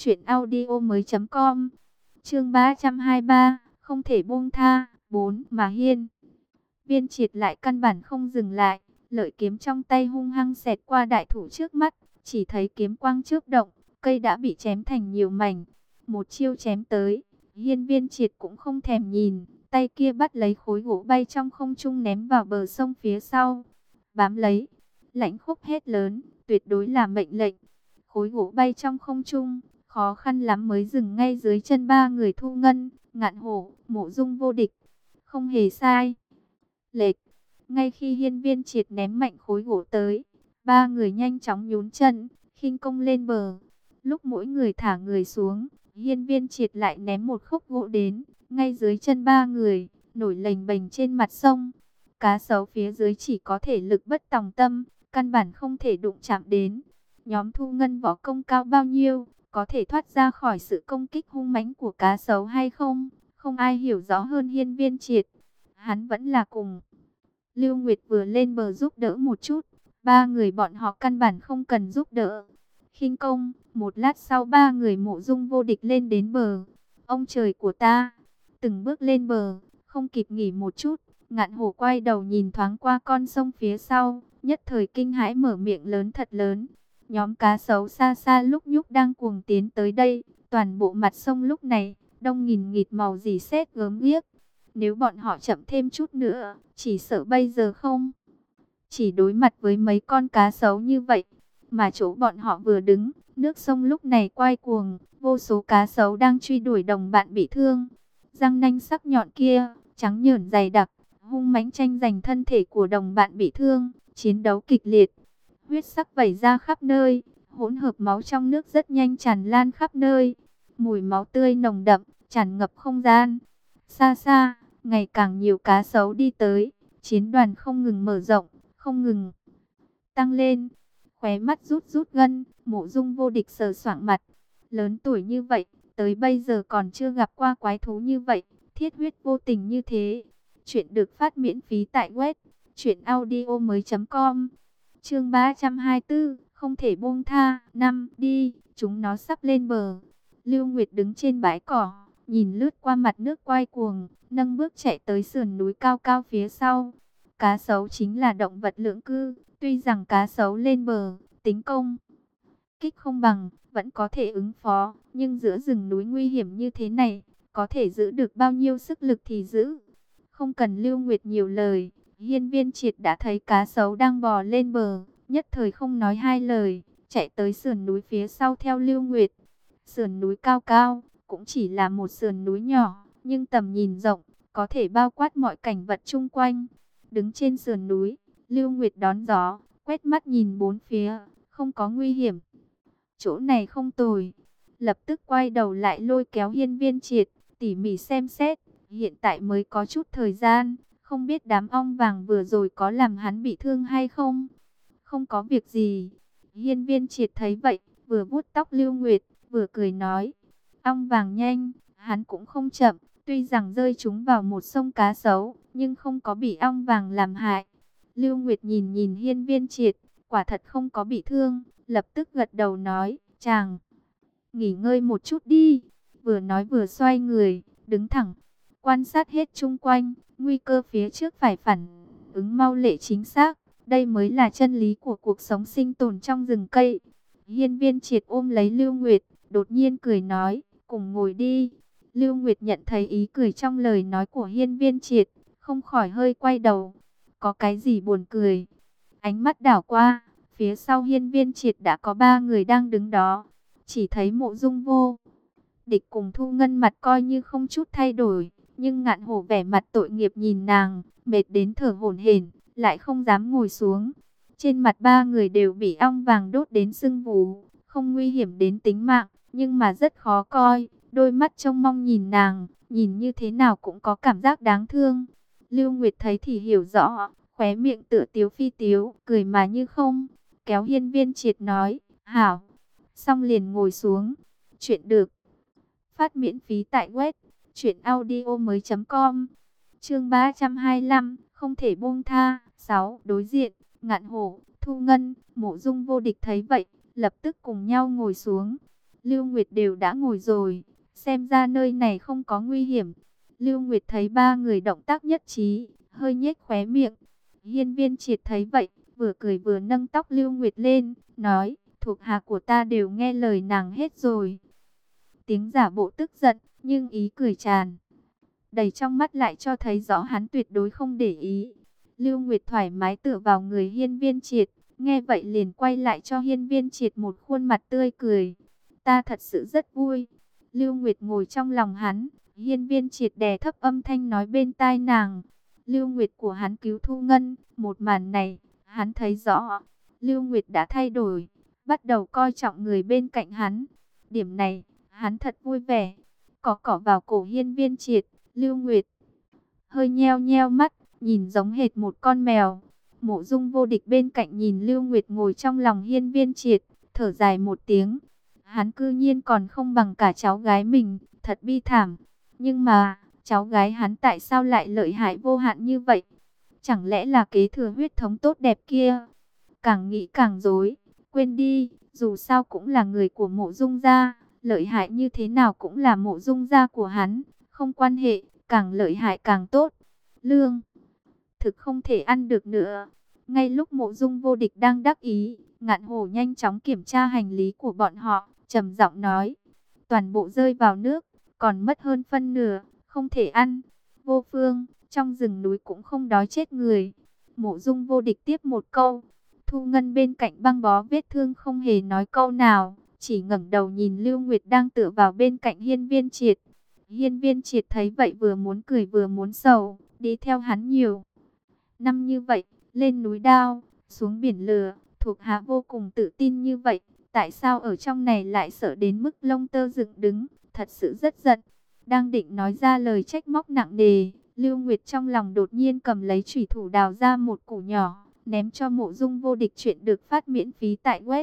truyệnaudiomoi.com. Chương 323, không thể buông tha. 4. Mà Hiên Viên Triệt lại căn bản không dừng lại, lợi kiếm trong tay hung hăng xẹt qua đại thủ trước mắt, chỉ thấy kiếm quang chớp động, cây đã bị chém thành nhiều mảnh. Một chiêu chém tới, Hiên Viên Triệt cũng không thèm nhìn, tay kia bắt lấy khối gỗ bay trong không trung ném vào bờ sông phía sau. Bám lấy, Lãnh Khúc hét lớn, tuyệt đối là mệnh lệnh. Khối gỗ bay trong không trung, khó khăn lắm mới dừng ngay dưới chân ba người Thu Ngân, Ngạn Hổ, Mộ Dung Vô Địch. Không hề sai lệch. Ngay khi Hiên Viên Triệt ném mạnh khối gỗ tới, ba người nhanh chóng nhún chân, khinh công lên bờ. Lúc mỗi người thả người xuống, Hiên Viên Triệt lại ném một khúc gỗ đến, ngay dưới chân ba người, nổi lềnh bềnh trên mặt sông. Cá sấu phía dưới chỉ có thể lực bất tòng tâm, căn bản không thể đụng chạm đến. Nhóm Thu Ngân võ công cao bao nhiêu, có thể thoát ra khỏi sự công kích hung mãnh của cá sấu hay không? Không ai hiểu rõ hơn Hiên Viên Triệt. Hắn vẫn là cùng Lưu Nguyệt vừa lên bờ giúp đỡ một chút, ba người bọn họ căn bản không cần giúp đỡ. Khinh công, một lát sau ba người Mộ Dung Vô Địch lên đến bờ. Ông trời của ta, từng bước lên bờ, không kịp nghỉ một chút, Ngạn Hổ quay đầu nhìn thoáng qua con sông phía sau, nhất thời kinh hãi mở miệng lớn thật lớn. Nhóm cá sấu xa xa lúc nhúc đang cuồng tiến tới đây, toàn bộ mặt sông lúc này đông nghìn nghịt màu rỉ sét gớm ghiếc. Nếu bọn họ chậm thêm chút nữa, chỉ sợ bây giờ không chỉ đối mặt với mấy con cá sấu như vậy, mà chỗ bọn họ vừa đứng, nước sông lúc này quay cuồng, vô số cá sấu đang truy đuổi đồng bạn bị thương. Răng nanh sắc nhọn kia, trắng nhởn dày đặc, hung mãnh tranh giành thân thể của đồng bạn bị thương, chiến đấu kịch liệt. Huyết sắc vẩy ra khắp nơi, hỗn hợp máu trong nước rất nhanh tràn lan khắp nơi. Mùi máu tươi nồng đậm, tràn ngập không gian. Xa xa, ngày càng nhiều cá sấu đi tới, chiến đoàn không ngừng mở rộng, không ngừng tăng lên. Khóe mắt rút rút gân, Mộ Dung Vô Địch sờ soạng mặt. Lớn tuổi như vậy, tới bây giờ còn chưa gặp qua quái thú như vậy, thiết huyết vô tình như thế. Chuyện được phát miễn phí tại web truyệnaudiomoi.com. Chương 324, không thể buông tha. 5. Đi, chúng nó sắp lên bờ. Lưu Nguyệt đứng trên bãi cỏ, nhìn lướt qua mặt nước quay cuồng, nâng bước chạy tới sườn núi cao cao phía sau. Cá sấu chính là động vật lưỡng cư, tuy rằng cá sấu lên bờ, tính công kích không bằng, vẫn có thể ứng phó, nhưng giữa rừng núi nguy hiểm như thế này, có thể giữ được bao nhiêu sức lực thì giữ. Không cần Lưu Nguyệt nhiều lời, Hiên Viên Triệt đã thấy cá sấu đang bò lên bờ, nhất thời không nói hai lời, chạy tới sườn núi phía sau theo Lưu Nguyệt. Sườn núi cao cao, cũng chỉ là một sườn núi nhỏ, nhưng tầm nhìn rộng, có thể bao quát mọi cảnh vật chung quanh. Đứng trên sườn núi, Lưu Nguyệt đón gió, quét mắt nhìn bốn phía, không có nguy hiểm. Chỗ này không tồi. Lập tức quay đầu lại lôi kéo Hiên Viên Triệt, tỉ mỉ xem xét. Hiện tại mới có chút thời gian, không biết đám ong vàng vừa rồi có làm hắn bị thương hay không. Không có việc gì. Hiên Viên Triệt thấy vậy, vừa vuốt tóc Lưu Nguyệt, vừa cười nói. Ong vàng nhanh, hắn cũng không chậm. Tuy rằng rơi chúng vào một sông cá sấu, nhưng không có bị ong vàng làm hại. Lưu Nguyệt nhìn nhìn Hiên Viên Triệt, quả thật không có bị thương, lập tức gật đầu nói, chàng, nghỉ ngơi một chút đi. Vừa nói vừa xoay người, đứng thẳng, quan sát hết chung quanh, nguy cơ phía trước phải phản ứng mau lẹ chính xác. Đây mới là chân lý của cuộc sống sinh tồn trong rừng cây. Hiên Viên Triệt ôm lấy Lưu Nguyệt, đột nhiên cười nói, cùng ngồi đi. Lưu Nguyệt nhận thấy ý cười trong lời nói của Hiên Viên Triệt, không khỏi hơi quay đầu. Có cái gì buồn cười? Ánh mắt đảo qua, phía sau Hiên Viên Triệt đã có ba người đang đứng đó. Chỉ thấy Mộ Dung Vô Địch cùng Thu Ngân mặt coi như không chút thay đổi, nhưng Ngạn Hổ vẻ mặt tội nghiệp nhìn nàng, mệt đến thở hổn hển, lại không dám ngồi xuống. Trên mặt ba người đều bị ong vàng đốt đến sưng vù, không nguy hiểm đến tính mạng, nhưng mà rất khó coi. Đôi mắt trông mong nhìn nàng, nhìn như thế nào cũng có cảm giác đáng thương. Lưu Nguyệt thấy thì hiểu rõ, khóe miệng tựa tiếu phi tiếu, cười mà như không. Kéo Hiên Viên Triệt nói, hảo, xong liền ngồi xuống. Chuyện được phát miễn phí tại web truyệnaudiomoi.com. Chương 325, không thể buông tha. 6. Đối diện, Ngạn Hổ, Thu Ngân, Mộ Dung Vô Địch thấy vậy, lập tức cùng nhau ngồi xuống. Lưu Nguyệt đều đã ngồi rồi, xem ra nơi này không có nguy hiểm. Lưu Nguyệt thấy ba người động tác nhất trí, hơi nhếch khóe miệng. Hiên Viên Triệt thấy vậy, vừa cười vừa nâng tóc Lưu Nguyệt lên, nói, thuộc hạ của ta đều nghe lời nàng hết rồi. Tiếng giả bộ tức giận, nhưng ý cười tràn đầy trong mắt lại cho thấy rõ hắn tuyệt đối không để ý. Lưu Nguyệt thoải mái tựa vào người Hiên Viên Triệt, nghe vậy liền quay lại cho Hiên Viên Triệt một khuôn mặt tươi cười. Ta thật sự rất vui. Lưu Nguyệt ngồi trong lòng hắn, Hiên Viên Triệt đè thấp âm thanh nói bên tai nàng. Lưu Nguyệt của hắn cứu Thu Ngân, một màn này, hắn thấy rõ. Lưu Nguyệt đã thay đổi, bắt đầu coi trọng người bên cạnh hắn. Điểm này, hắn thật vui vẻ. Cỏ vào cổ Hiên Viên Triệt, Lưu Nguyệt hơi nheo nheo mắt, nhìn giống hệt một con mèo. Mộ Dung Vô Địch bên cạnh nhìn Lưu Nguyệt ngồi trong lòng Hiên Viên Triệt, thở dài một tiếng. Hắn cư nhiên còn không bằng cả cháu gái mình, thật bi thảm. Nhưng mà, cháu gái hắn tại sao lại lợi hại vô hạn như vậy? Chẳng lẽ là kế thừa huyết thống tốt đẹp kia? Càng nghĩ càng rối, quên đi, dù sao cũng là người của Mộ Dung gia, lợi hại như thế nào cũng là Mộ Dung gia của hắn, không quan hệ, càng lợi hại càng tốt. Lương thực không thể ăn được nữa. Ngay lúc Mộ Dung Vô Địch đang đắc ý, Ngạn Hổ nhanh chóng kiểm tra hành lý của bọn họ, trầm giọng nói, toàn bộ rơi vào nước, còn mất hơn phân nửa, không thể ăn. Vô Phương, trong rừng núi cũng không đói chết người. Mộ Dung Vô Địch tiếp một câu. Thu Ngân bên cạnh băng bó vết thương không hề nói câu nào, chỉ ngẩng đầu nhìn Lưu Nguyệt đang tựa vào bên cạnh Hiên Viên Triệt. Hiên Viên Triệt thấy vậy vừa muốn cười vừa muốn sầu, đi theo hắn nhiều năm như vậy, lên núi đao, xuống biển lửa, thuộc hạ vô cùng tự tin như vậy, tại sao ở trong này lại sợ đến mức lông tơ dựng đứng, thật sự rất giận. Đang định nói ra lời trách móc nặng nề, Lưu Nguyệt trong lòng đột nhiên cầm lấy chủy thủ đào ra một củ nhỏ, ném cho Mộ Dung Vô Địch. Chuyện được phát miễn phí tại web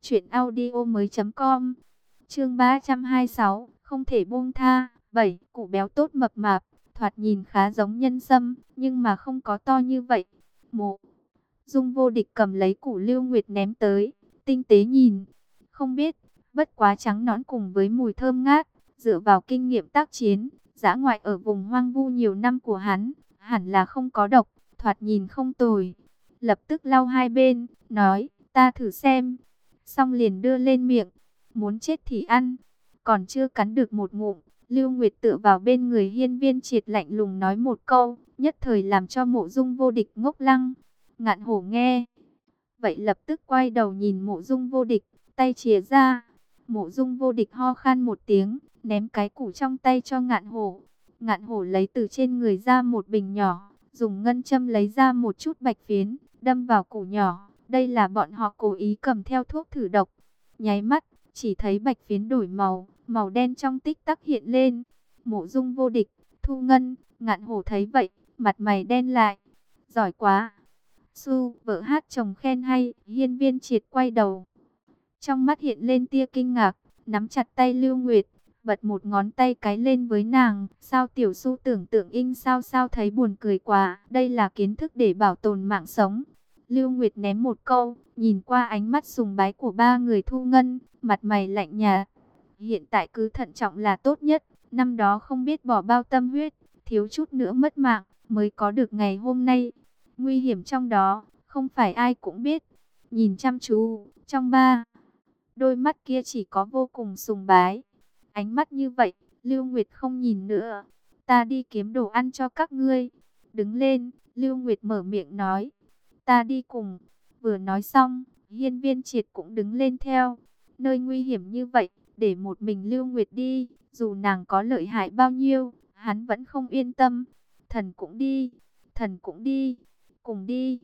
truyệnaudiomoi.com. Chương 326, không thể buông tha. 7. Củ béo tốt mập mạp, thoạt nhìn khá giống nhân sâm, nhưng mà không có to như vậy. Mộ Dung Vô Địch cầm lấy củ Lưu Nguyệt ném tới, tinh tế nhìn, không biết, bất quá trắng nõn cùng với mùi thơm ngát, dựa vào kinh nghiệm tác chiến, dã ngoại ở vùng hoang vu nhiều năm của hắn, hẳn là không có độc, thoạt nhìn không tồi. Lập tức lau hai bên, nói, ta thử xem, xong liền đưa lên miệng, muốn chết thì ăn, còn chưa cắn được một ngụm. Lưu Nguyệt tựa vào bên người Hiên Viên Triệt lạnh lùng nói một câu, nhất thời làm cho Mộ Dung Vô Địch ngốc lăng. Ngạn Hổ nghe vậy lập tức quay đầu nhìn Mộ Dung Vô Địch, tay chìa ra. Mộ Dung Vô Địch ho khan một tiếng, ném cái củ trong tay cho Ngạn Hổ. Ngạn Hổ lấy từ trên người ra một bình nhỏ, dùng ngân châm lấy ra một chút bạch phiến, đâm vào củ nhỏ. Đây là bọn họ cố ý cầm theo thuốc thử độc. Nháy mắt, chỉ thấy bạch phiến đổi màu, màu đen trong tích tắc hiện lên. Mộ Dung Vô Địch, Thu Ngân, Ngạn Hổ thấy vậy, mặt mày đen lại. Giỏi quá. Su, vợ hát chồng khen hay. Hiên Viên Triệt quay đầu, trong mắt hiện lên tia kinh ngạc, nắm chặt tay Lưu Nguyệt, bật một ngón tay cái lên với nàng. Sao tiểu Su tưởng tượng in sao sao thấy buồn cười quá. Đây là kiến thức để bảo tồn mạng sống. Lưu Nguyệt ném một câu, nhìn qua ánh mắt sùng bái của ba người Thu Ngân, mặt mày lạnh nhạt. Hiện tại cứ thận trọng là tốt nhất. Năm đó không biết bỏ bao tâm huyết, thiếu chút nữa mất mạng, mới có được ngày hôm nay. Nguy hiểm trong đó, không phải ai cũng biết. Nhìn chăm chú, trong ba đôi mắt kia chỉ có vô cùng sùng bái. Ánh mắt như vậy, Lưu Nguyệt không nhìn nữa. Ta đi kiếm đồ ăn cho các ngươi. Đứng lên, Lưu Nguyệt mở miệng nói. Ta đi cùng. Vừa nói xong, Hiên Viên Triệt cũng đứng lên theo. Nơi nguy hiểm như vậy, để một mình Lưu Nguyệt đi, dù nàng có lợi hại bao nhiêu, hắn vẫn không yên tâm. Thần cũng đi, cùng đi.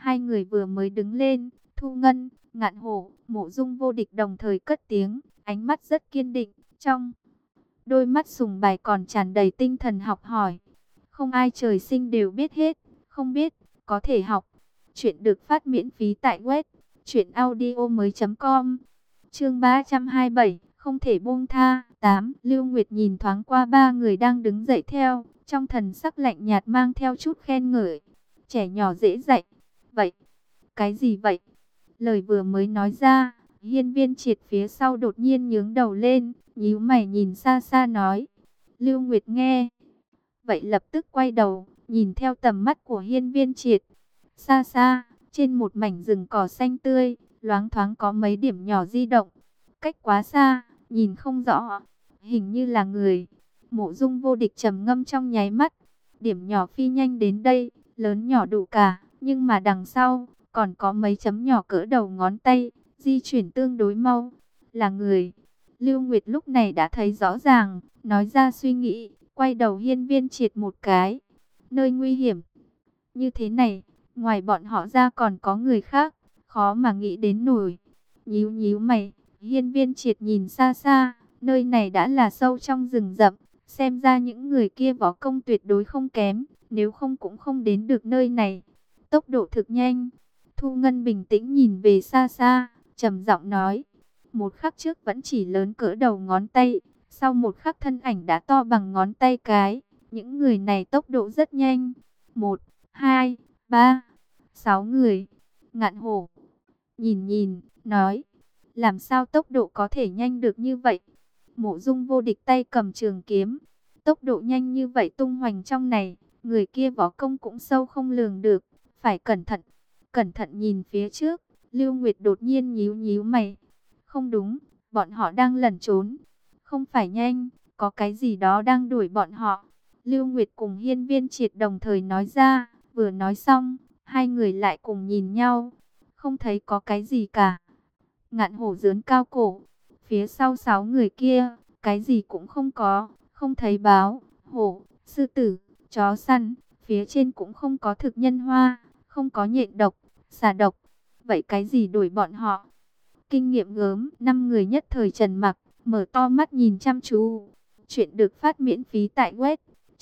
Hai người vừa mới đứng lên, Thu Ngân, Ngạn Hổ, Mộ Dung Vô Địch đồng thời cất tiếng, ánh mắt rất kiên định, trong đôi mắt sùng bài còn tràn đầy tinh thần học hỏi. Không ai trời sinh đều biết hết, không biết, có thể học. Chuyện được phát miễn phí tại web truyệnaudiomoi.com. Chương 327, không thể buông tha. 8. Lưu Nguyệt nhìn thoáng qua ba người đang đứng dậy theo, trong thần sắc lạnh nhạt mang theo chút khen ngợi. Trẻ nhỏ dễ dạy. Vậy, cái gì vậy? Lời vừa mới nói ra, Hiên Viên Triệt phía sau đột nhiên nhướng đầu lên, nhíu mày nhìn xa xa nói. Lưu Nguyệt nghe vậy lập tức quay đầu, nhìn theo tầm mắt của Hiên Viên Triệt. Xa xa, trên một mảnh rừng cỏ xanh tươi, loáng thoáng có mấy điểm nhỏ di động. Cách quá xa, nhìn không rõ, hình như là người. Mộ Dung Vô Địch trầm ngâm trong nháy mắt. Điểm nhỏ phi nhanh đến đây, lớn nhỏ đủ cả, nhưng mà đằng sau còn có mấy chấm nhỏ cỡ đầu ngón tay, di chuyển tương đối mau. Là người. Lưu Nguyệt lúc này đã thấy rõ ràng, nói ra suy nghĩ, quay đầu Hiên Viên Triệt một cái. Nơi nguy hiểm như thế này, ngoài bọn họ ra còn có người khác, khó mà nghĩ đến nổi. Nhíu nhíu mày, Hiên Viên Triệt nhìn xa xa, nơi này đã là sâu trong rừng rậm, xem ra những người kia võ công tuyệt đối không kém, nếu không cũng không đến được nơi này. Tốc độ thực nhanh. Thu Ngân bình tĩnh nhìn về xa xa, trầm giọng nói. Một khắc trước vẫn chỉ lớn cỡ đầu ngón tay, sau một khắc thân ảnh đã to bằng ngón tay cái. Những người này tốc độ rất nhanh. 1, 2, 3, 6 người. Ngạn Hổ nhìn nhìn, nói. Làm sao tốc độ có thể nhanh được như vậy? Mộ Dung Vô Địch tay cầm trường kiếm. Tốc độ nhanh như vậy tung hoành trong này, người kia võ công cũng sâu không lường được. Phải cẩn thận. Cẩn thận nhìn phía trước, Lưu Nguyệt đột nhiên nhíu nhíu mày. Không đúng, bọn họ đang lẩn trốn. Không phải nhanh, có cái gì đó đang đuổi bọn họ. Lưu Nguyệt cùng Hiên Viên Triệt đồng thời nói ra, vừa nói xong, hai người lại cùng nhìn nhau. Không thấy có cái gì cả. Ngạn Hổ giớn cao cổ, phía sau 6 người kia, cái gì cũng không có, không thấy báo, hổ, sư tử, chó săn, phía trên cũng không có thực nhân hoa, không có nhện độc, xà độc. Vậy cái gì đuổi bọn họ? Kinh nghiệm gớm, 5 người nhất thời trần mặc, mở to mắt nhìn chăm chú. Chuyện được phát miễn phí tại web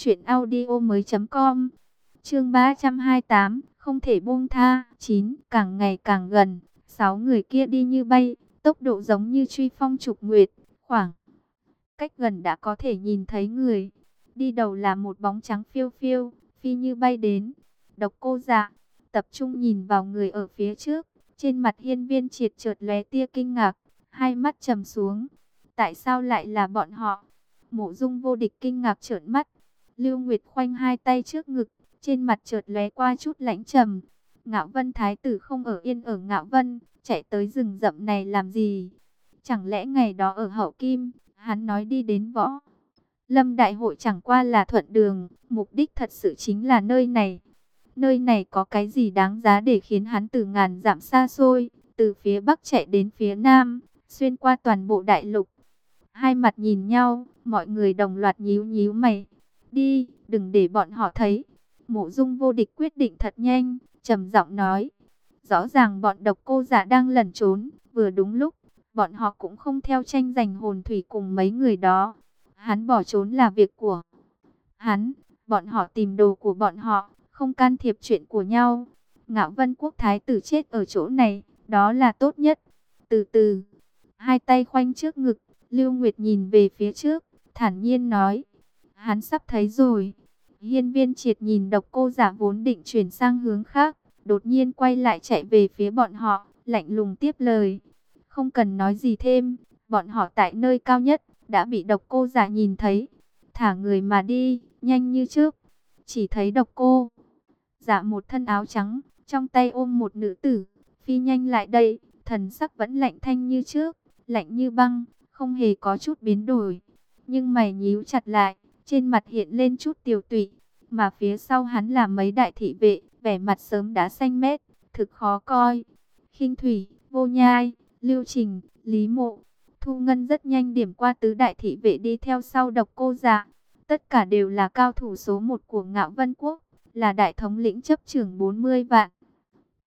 truyệnaudiomoi.com. Chương 328, không thể buông tha. 9. Càng ngày càng gần, 6 người kia đi như bay, tốc độ giống như truy phong trục nguyệt, khoảng cách gần đã có thể nhìn thấy người. Đi đầu là một bóng trắng phiêu phiêu, phi như bay đến. Độc Cô Dạ tập trung nhìn vào người ở phía trước, trên mặt Hiên Viên Triệt chợt lóe tia kinh ngạc, hai mắt trầm xuống. Tại sao lại là bọn họ? Mộ Dung Vô Địch kinh ngạc trợn mắt. Lưu Nguyệt khoanh hai tay trước ngực, trên mặt chợt lóe qua chút lãnh trầm. Ngạo Vân thái tử không ở yên ở Ngạo Vân, chạy tới rừng rậm này làm gì? Chẳng lẽ ngày đó ở Hậu Kim, hắn nói đi đến Võ Lâm đại hội chẳng qua là thuận đường, mục đích thật sự chính là nơi này. Nơi này có cái gì đáng giá để khiến hắn từ ngàn dặm xa xôi, từ phía bắc chạy đến phía nam, xuyên qua toàn bộ đại lục. Hai mặt nhìn nhau, mọi người đồng loạt nhíu nhíu mày. Đi, đừng để bọn họ thấy. Mộ Dung Vô Địch quyết định thật nhanh, trầm giọng nói. Rõ ràng bọn Độc Cô Dạ đang lẩn trốn, vừa đúng lúc, bọn họ cũng không theo tranh giành hồn thủy cùng mấy người đó. Hắn bỏ trốn là việc của hắn, bọn họ tìm đồ của bọn họ, không can thiệp chuyện của nhau. Ngạo Vân Quốc thái tử chết ở chỗ này, đó là tốt nhất. Từ từ, hai tay khoanh trước ngực, Lưu Nguyệt nhìn về phía trước, thản nhiên nói. Hắn sắp thấy rồi. Hiên Viên Triệt nhìn Độc Cô Dạ vốn định chuyển sang hướng khác, đột nhiên quay lại chạy về phía bọn họ, lạnh lùng tiếp lời. Không cần nói gì thêm, bọn họ tại nơi cao nhất, đã bị Độc Cô Dạ nhìn thấy. Thả người mà đi, nhanh như trước. Chỉ thấy Độc Cô Dạ một thân áo trắng, trong tay ôm một nữ tử, phi nhanh lại đây, thần sắc vẫn lạnh thanh như trước, lạnh như băng, không hề có chút biến đổi. Nhưng mày nhíu chặt lại, trên mặt hiện lên chút tiều tụy, mà phía sau hắn là mấy đại thị vệ, vẻ mặt sớm đã xanh mét, thực khó coi. Khinh Thủy, Vô Nhai, Lưu Trình, Lý Mộ, Thu Ngân rất nhanh điểm qua tứ đại thị vệ đi theo sau Độc Cô Dạ. Tất cả đều là cao thủ số 1 của Ngạo Vân Quốc, là đại thống lĩnh chấp trưởng 40 vạn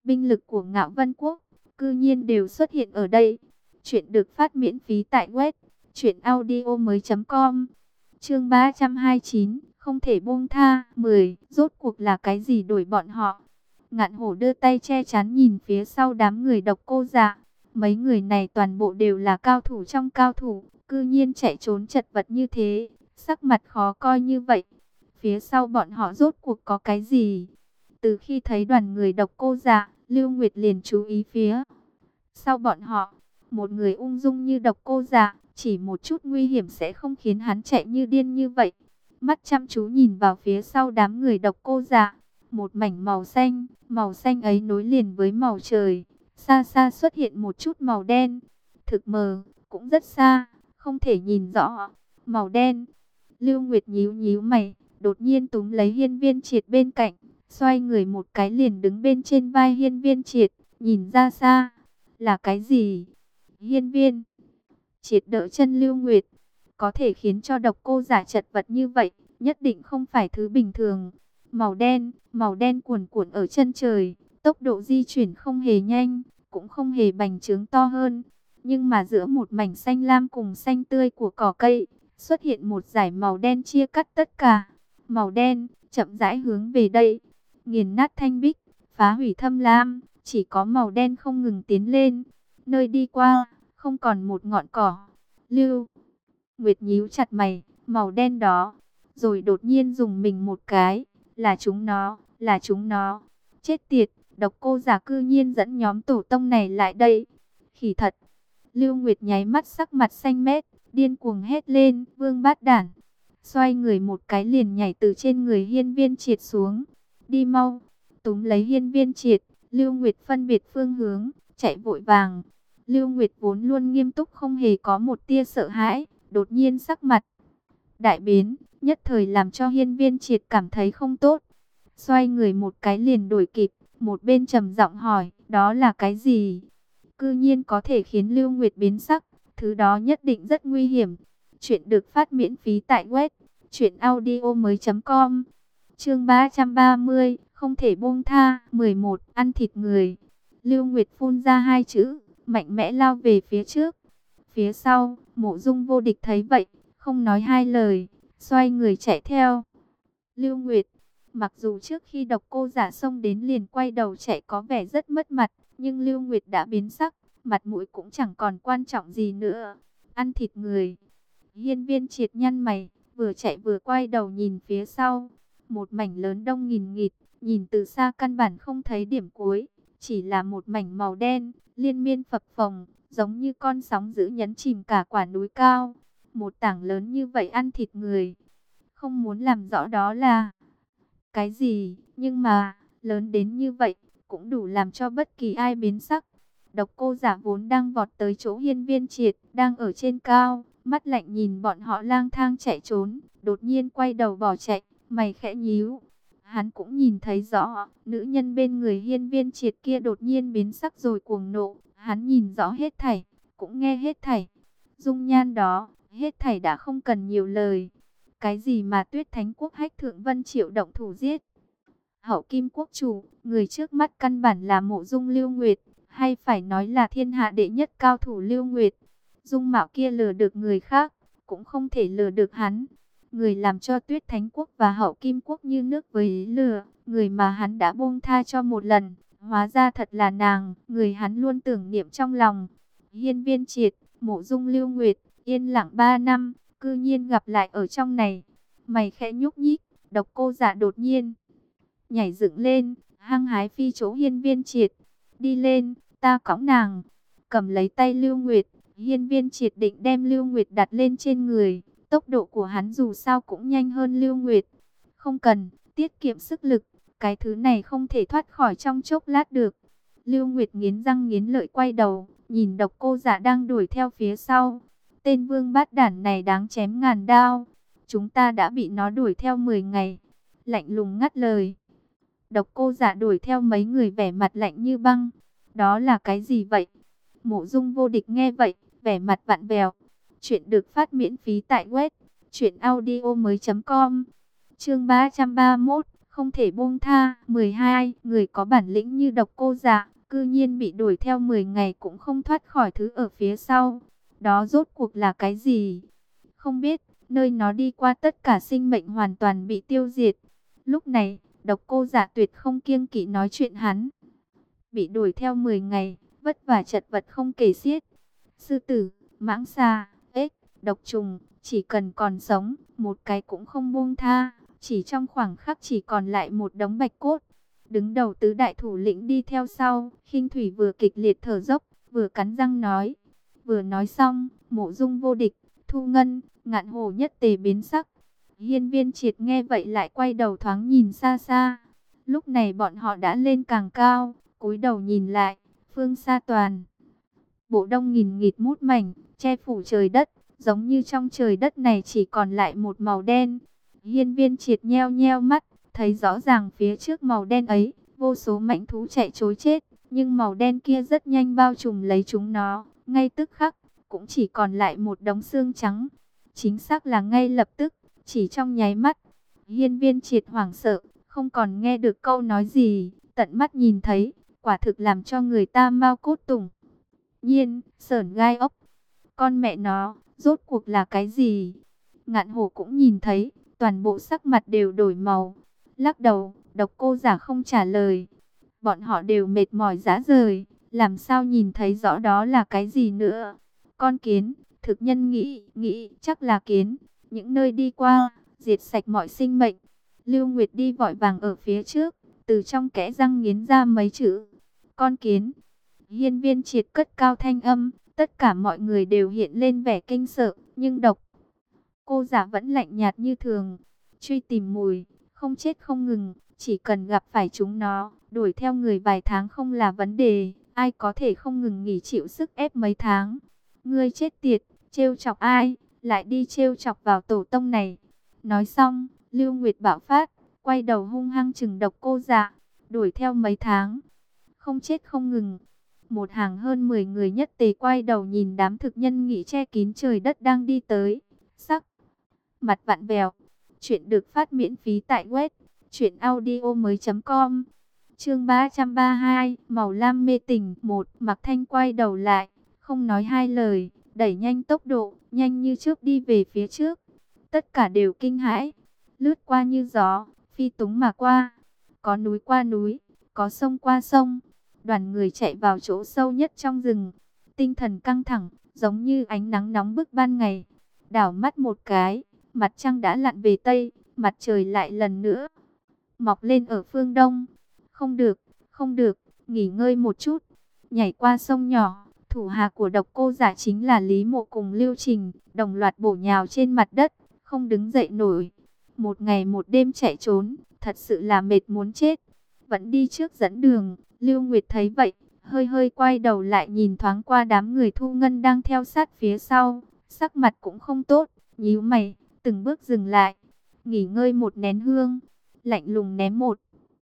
binh lực của Ngạo Vân Quốc, cư nhiên đều xuất hiện ở đây. Chuyện được phát miễn phí tại web truyệnaudiomoi.com. Chương 329, không thể buông tha. 10. Rốt cuộc là cái gì đuổi bọn họ? Ngạn Hổ đưa tay che chắn nhìn phía sau đám người Độc Cô Dạ. Mấy người này toàn bộ đều là cao thủ trong cao thủ, cư nhiên chạy trốn chật vật như thế, sắc mặt khó coi như vậy. Phía sau bọn họ rốt cuộc có cái gì? Từ khi thấy đoàn người Độc Cô Dạ, Lưu Nguyệt liền chú ý phía sau bọn họ. Một người ung dung như Độc Cô Dạ, chỉ một chút nguy hiểm sẽ không khiến hắn chạy như điên như vậy. Mắt chăm chú nhìn vào phía sau đám người Độc Cô Dạ, một mảnh màu xanh ấy nối liền với màu trời. Xa xa xuất hiện một chút màu đen, thực mờ, cũng rất xa, không thể nhìn rõ. Màu đen. Lưu Nguyệt nhíu nhíu mày, đột nhiên túm lấy Hiên Viên Triệt bên cạnh, xoay người một cái liền đứng bên trên vai Hiên Viên Triệt, nhìn ra xa. Là cái gì? Hiên Viên Triệt đỡ chân Lưu Nguyệt, có thể khiến cho Độc Cô Dạ chật vật như vậy, nhất định không phải thứ bình thường. Màu đen cuồn cuộn ở chân trời, tốc độ di chuyển không hề nhanh, cũng không hề bành trướng to hơn. Nhưng mà giữa một mảnh xanh lam cùng xanh tươi của cỏ cây, xuất hiện một dải màu đen chia cắt tất cả. Màu đen, chậm rãi hướng về đây, nghiền nát thanh bích, phá hủy thâm lam, chỉ có màu đen không ngừng tiến lên. Nơi đi qua, không còn một ngọn cỏ. Lưu Nguyệt nhíu chặt mày, màu đen đó, rồi đột nhiên dùng mình một cái. Là chúng nó. Chết tiệt, Độc Cô Dạ cư nhiên dẫn nhóm tổ tông này lại đây. Khỉ thật. Lưu Nguyệt nháy mắt sắc mặt xanh mét, điên cuồng hét lên, vương bát đản. Xoay người một cái liền nhảy từ trên người Hiên Viên Triệt xuống. Đi mau, túm lấy Hiên Viên Triệt, Lưu Nguyệt phân biệt phương hướng, chạy vội vàng. Lưu Nguyệt vốn luôn nghiêm túc không hề có một tia sợ hãi, đột nhiên sắc mặt đại biến, nhất thời làm cho Hiên Viên Triệt cảm thấy không tốt. Xoay người một cái liền đổi kịp, một bên trầm giọng hỏi, đó là cái gì? Cư nhiên có thể khiến Lưu Nguyệt biến sắc, thứ đó nhất định rất nguy hiểm. Chuyện được phát miễn phí tại web truyệnaudiomoi.com. Chương 330, không thể buông tha. 11. Ăn thịt người. Lưu Nguyệt phun ra hai chữ, mạnh mẽ lao về phía trước. Phía sau, Mộ Dung Vô Địch thấy vậy, không nói hai lời, xoay người chạy theo. Lưu Nguyệt, mặc dù trước khi Độc Cô Dạ xông đến liền quay đầu chạy có vẻ rất mất mặt, nhưng Lưu Nguyệt đã biến sắc, mặt mũi cũng chẳng còn quan trọng gì nữa. Ăn thịt người. Hiên Viên Triệt nhăn mày, vừa chạy vừa quay đầu nhìn phía sau. Một mảnh lớn đông nghìn nghịt, nhìn từ xa căn bản không thấy điểm cuối, chỉ là một mảnh màu đen, liên miên phập phồng, giống như con sóng dữ nhấn chìm cả quả núi cao. Một tảng lớn như vậy ăn thịt người. Không muốn làm rõ đó là cái gì, nhưng mà lớn đến như vậy cũng đủ làm cho bất kỳ ai biến sắc. Độc Cô Dạ vốn đang vọt tới chỗ Hiên Viên Triệt, đang ở trên cao, mắt lạnh nhìn bọn họ lang thang chạy trốn, đột nhiên quay đầu bỏ chạy, mày khẽ nhíu. Hắn cũng nhìn thấy rõ, nữ nhân bên người Hiên Viên Triệt kia đột nhiên biến sắc rồi cuồng nộ, hắn nhìn rõ hết thảy, cũng nghe hết thảy. Dung nhan đó, hết thảy đã không cần nhiều lời. Cái gì mà Tuyết Thánh Quốc Hách Thượng Vân Triệu động thủ giết Hậu Kim Quốc chủ, người trước mắt căn bản là Mộ Dung Lưu Nguyệt, hay phải nói là thiên hạ đệ nhất cao thủ Lưu Nguyệt. Dung mạo kia lừa được người khác, cũng không thể lừa được hắn. Người làm cho Tuyết Thánh Quốc và Hậu Kim Quốc như nước với lửa, người mà hắn đã buông tha cho một lần, hóa ra thật là nàng, người hắn luôn tưởng niệm trong lòng. Hiên Viên Triệt, Mộ Dung Lưu Nguyệt, yên lặng 3 năm, cư nhiên gặp lại ở trong này. Mày khẽ nhúc nhích, Độc Cô Dạ đột nhiên nhảy dựng lên, hăng hái phi chỗ Hiên Viên Triệt. Đi lên, ta cõng nàng. Cầm lấy tay Lưu Nguyệt, Hiên Viên Triệt định đem Lưu Nguyệt đặt lên trên người. Tốc độ của hắn dù sao cũng nhanh hơn Lưu Nguyệt. Không cần, tiết kiệm sức lực. Cái thứ này không thể thoát khỏi trong chốc lát được. Lưu Nguyệt nghiến răng nghiến lợi quay đầu, nhìn Độc Cô Dạ đang đuổi theo phía sau. Tên vương bát đản này đáng chém ngàn đao. Chúng ta đã bị nó đuổi theo 10 ngày. Lạnh lùng ngắt lời. Độc Cô Dạ đuổi theo mấy người vẻ mặt lạnh như băng. Đó là cái gì vậy? Mộ Dung Vô Địch nghe vậy, vẻ mặt vặn vẹo. Chuyện được phát miễn phí tại web truyệnaudiomoi.com. Chương 331, không thể buông tha. 12. Người có bản lĩnh như Độc Cô Dạ, cư nhiên bị đuổi theo 10 ngày cũng không thoát khỏi thứ ở phía sau. Đó rốt cuộc là cái gì? Không biết, nơi nó đi qua tất cả sinh mệnh hoàn toàn bị tiêu diệt. Lúc này, Độc Cô Dạ tuyệt không kiêng kỵ nói chuyện hắn. Bị đuổi theo 10 ngày, vất vả chật vật không kể xiết. Sư tử, mãng xà, ếch, độc trùng, chỉ cần còn sống, một cái cũng không buông tha. Chỉ trong khoảng khắc chỉ còn lại một đống bạch cốt. Đứng đầu tứ đại thủ lĩnh đi theo sau, Khinh Thủy vừa kịch liệt thở dốc, vừa cắn răng nói. Vừa nói xong, Mộ Dung vô địch, Thu Ngân, Ngạn Hổ nhất tề biến sắc. Hiên Viên Triệt nghe vậy lại quay đầu thoáng nhìn xa xa. Lúc này bọn họ đã lên càng cao, cúi đầu nhìn lại, phương xa toàn bộ đông nghìn nghịt mút mảnh, che phủ trời đất, giống như trong trời đất này chỉ còn lại một màu đen. Hiên Viên Triệt nheo nheo mắt, thấy rõ ràng phía trước màu đen ấy, vô số mãnh thú chạy trối chết, nhưng màu đen kia rất nhanh bao trùm lấy chúng nó, ngay tức khắc, cũng chỉ còn lại một đống xương trắng. Chính xác là ngay lập tức, chỉ trong nháy mắt. Hiên Viên Triệt hoảng sợ, không còn nghe được câu nói gì, tận mắt nhìn thấy, quả thực làm cho người ta mau cốt tủng nhiên, sởn gai ốc. Con mẹ nó, rốt cuộc là cái gì? Ngạn Hổ cũng nhìn thấy, toàn bộ sắc mặt đều đổi màu. Lắc đầu, Độc Cô Giả không trả lời. Bọn họ đều mệt mỏi rã rời, làm sao nhìn thấy rõ đó là cái gì nữa? Con kiến, thực nhân nghĩ chắc là kiến. Những nơi đi qua, diệt sạch mọi sinh mệnh. Lưu Nguyệt đi vội vàng ở phía trước, từ trong kẽ răng nghiến ra mấy chữ. Con kiến. Hiên Viên Triệt cất cao thanh âm, tất cả mọi người đều hiện lên vẻ kinh sợ, nhưng Độc Cô Giả vẫn lạnh nhạt như thường. Truy tìm mùi, không chết không ngừng, chỉ cần gặp phải chúng nó, đuổi theo người vài tháng không là vấn đề, ai có thể không ngừng nghỉ chịu sức ép mấy tháng. Ngươi chết tiệt, trêu chọc ai, lại đi trêu chọc vào tổ tông này. Nói xong, Lưu Nguyệt bạo phát, quay đầu hung hăng chừng Độc Cô Dạ, đuổi theo mấy tháng, không chết không ngừng. Một hàng hơn 10 người nhất tề quay đầu nhìn đám thực nhân nghị che kín trời đất đang đi tới, sắc mặt vặn vẹo. Chuyện được phát miễn phí tại web truyệnaudiomoi.com. Chương 332, Màu lam mê tình 1. Mạc Thanh quay đầu lại, không nói hai lời, đẩy nhanh tốc độ, nhanh như chớp đi về phía trước. Tất cả đều kinh hãi, lướt qua như gió, phi túng mà qua. Có núi qua núi, có sông qua sông. Đoàn người chạy vào chỗ sâu nhất trong rừng, tinh thần căng thẳng, giống như ánh nắng nóng bức ban ngày. Đảo mắt một cái, mặt trăng đã lặn về tây, mặt trời lại lần nữa mọc lên ở phương đông. Không được, không được, nghỉ ngơi một chút. Nhảy qua sông nhỏ, thủ hạ của Độc Cô Giả chính là Lý Mộ cùng Lưu Trình, đồng loạt bổ nhào trên mặt đất, không đứng dậy nổi. Một ngày một đêm chạy trốn, thật sự là mệt muốn chết. Vẫn đi trước dẫn đường, Lưu Nguyệt thấy vậy, hơi hơi quay đầu lại nhìn thoáng qua đám người Thu Ngân đang theo sát phía sau, sắc mặt cũng không tốt, nhíu mày, từng bước dừng lại, nghỉ ngơi một nén hương, lạnh lùng ném một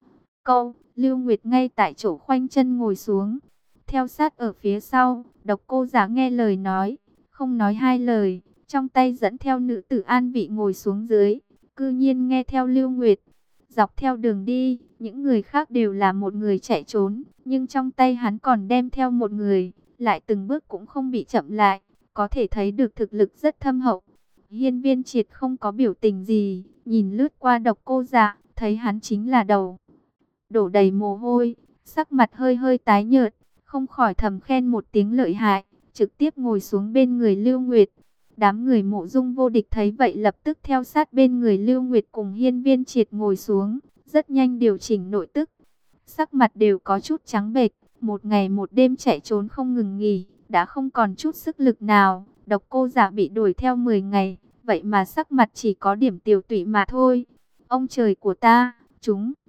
câu. Lưu Nguyệt ngay tại chỗ khoanh chân ngồi xuống, theo sát ở phía sau. Độc Cô Giả nghe lời nói, không nói hai lời, trong tay dẫn theo nữ tử an vị ngồi xuống dưới, cư nhiên nghe theo Lưu Nguyệt. Dọc theo đường đi, những người khác đều là một người chạy trốn, nhưng trong tay hắn còn đem theo một người, lại từng bước cũng không bị chậm lại, có thể thấy được thực lực rất thâm hậu. Hiên Viên Triệt không có biểu tình gì, nhìn lướt qua Độc Cô Dạ, thấy hắn chính là đầu đổ đầy mồ hôi, sắc mặt hơi hơi tái nhợt, không khỏi thầm khen một tiếng lợi hại, trực tiếp ngồi xuống bên người Lưu Nguyệt. Đám người Mộ Dung vô địch thấy vậy lập tức theo sát bên người Lưu Nguyệt cùng Hiên Viên Triệt ngồi xuống, rất nhanh điều chỉnh nội tức. Sắc mặt đều có chút trắng bệch, một ngày một đêm chạy trốn không ngừng nghỉ, đã không còn chút sức lực nào. Độc Cô Giả bị đuổi theo 10 ngày, vậy mà sắc mặt chỉ có điểm tiều tụy mà thôi. Ông trời của ta, chúng